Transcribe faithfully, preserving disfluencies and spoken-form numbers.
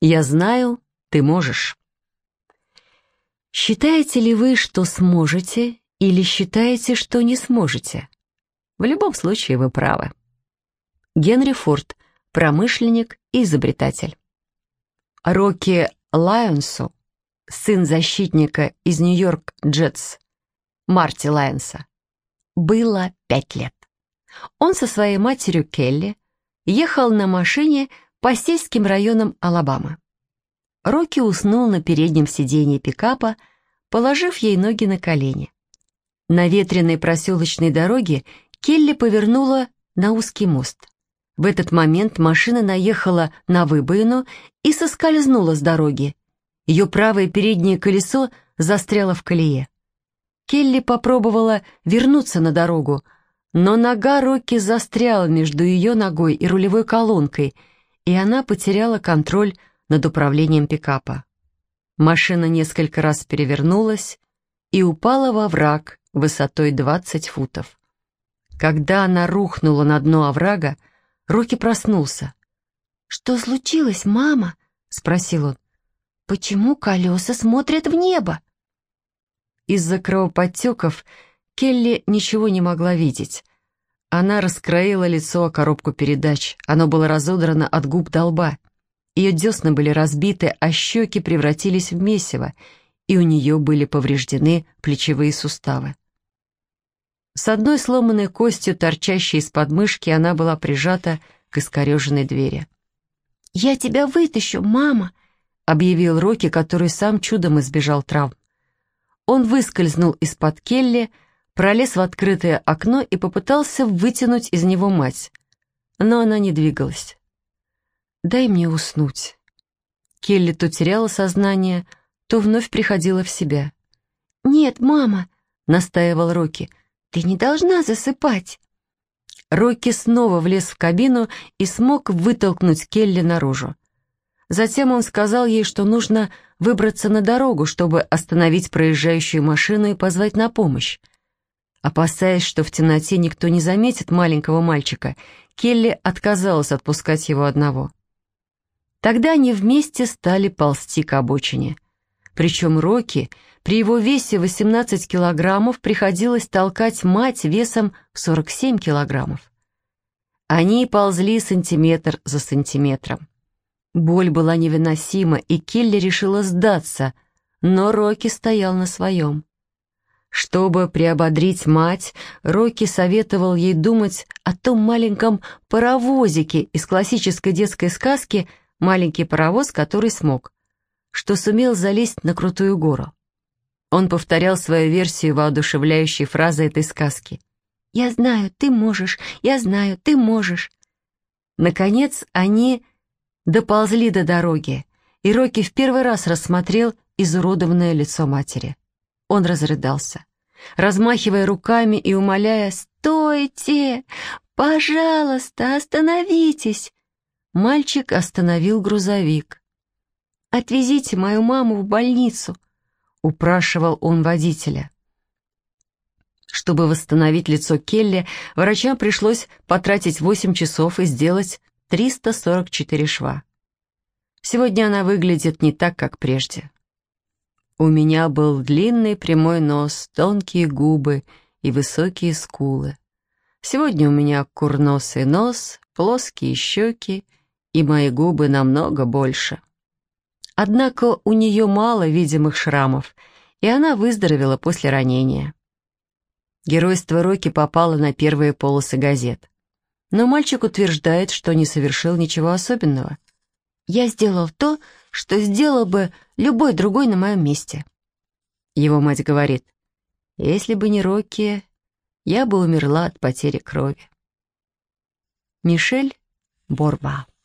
Я знаю, ты можешь. Считаете ли вы, что сможете, или считаете, что не сможете? В любом случае вы правы. Генри Форд, промышленник и изобретатель. Рокки Лайонсу, сын защитника из Нью-Йорк Джетс, Марти Лайонса, было пять лет. Он со своей матерью Келли ехал на машине по сельским районам Алабамы. Рокки уснул на переднем сиденье пикапа, положив ей ноги на колени. На ветреной проселочной дороге Келли повернула на узкий мост. В этот момент машина наехала на выбоину и соскользнула с дороги. Ее правое переднее колесо застряло в колее. Келли попробовала вернуться на дорогу, но нога Рокки застряла между ее ногой и рулевой колонкой, и она потеряла контроль над управлением пикапа. Машина несколько раз перевернулась и упала во враг высотой двадцать футов. Когда она рухнула на дно оврага, Рокки проснулся. «Что случилось, мама?» — спросил он. «Почему колеса смотрят в небо?» Из-за кровоподтеков Келли ничего не могла видеть. Она раскроила лицо о коробку передач. Оно было разодрано от губ до лба. Ее десны были разбиты, а щеки превратились в месиво, и у нее были повреждены плечевые суставы. С одной сломанной костью, торчащей из подмышки, она была прижата к искореженной двери. «Я тебя вытащу, мама!» — объявил Рокки, который сам чудом избежал травм. Он выскользнул из-под Келли, пролез в открытое окно и попытался вытянуть из него мать. Но она не двигалась. «Дай мне уснуть». Келли то теряла сознание, то вновь приходила в себя. «Нет, мама», — настаивал Рокки, — «ты не должна засыпать». Рокки снова влез в кабину и смог вытолкнуть Келли наружу. Затем он сказал ей, что нужно выбраться на дорогу, чтобы остановить проезжающую машину и позвать на помощь. Опасаясь, что в темноте никто не заметит маленького мальчика, Келли отказалась отпускать его одного. Тогда они вместе стали ползти к обочине. Причем Рокки, при его весе восемнадцать килограммов, приходилось толкать мать весом в сорок семь килограммов. Они ползли сантиметр за сантиметром. Боль была невыносима, и Келли решила сдаться, но Рокки стоял на своем. Чтобы приободрить мать, Рокки советовал ей думать о том маленьком паровозике из классической детской сказки «Маленький паровоз, который смог», что сумел залезть на крутую гору. Он повторял свою версию воодушевляющей фразы этой сказки. «Я знаю, ты можешь, я знаю, ты можешь». Наконец они доползли до дороги, и Рокки в первый раз рассмотрел изуродованное лицо матери. Он разрыдался, размахивая руками и умоляя: «Стойте! Пожалуйста, остановитесь!» Мальчик остановил грузовик. «Отвезите мою маму в больницу», — упрашивал он водителя. Чтобы восстановить лицо Келли, врачам пришлось потратить восемь часов и сделать триста сорок четыре шва. Сегодня она выглядит не так, как прежде. У меня был длинный прямой нос, тонкие губы и высокие скулы. Сегодня у меня курносый нос, плоские щеки, и мои губы намного больше. Однако у нее мало видимых шрамов, и она выздоровела после ранения. Геройство Рокки попало на первые полосы газет. Но мальчик утверждает, что не совершил ничего особенного. «Я сделал то, что сделал бы любой другой на моем месте». Его мать говорит: «Если бы не Рокки, я бы умерла от потери крови». Мишель Борба.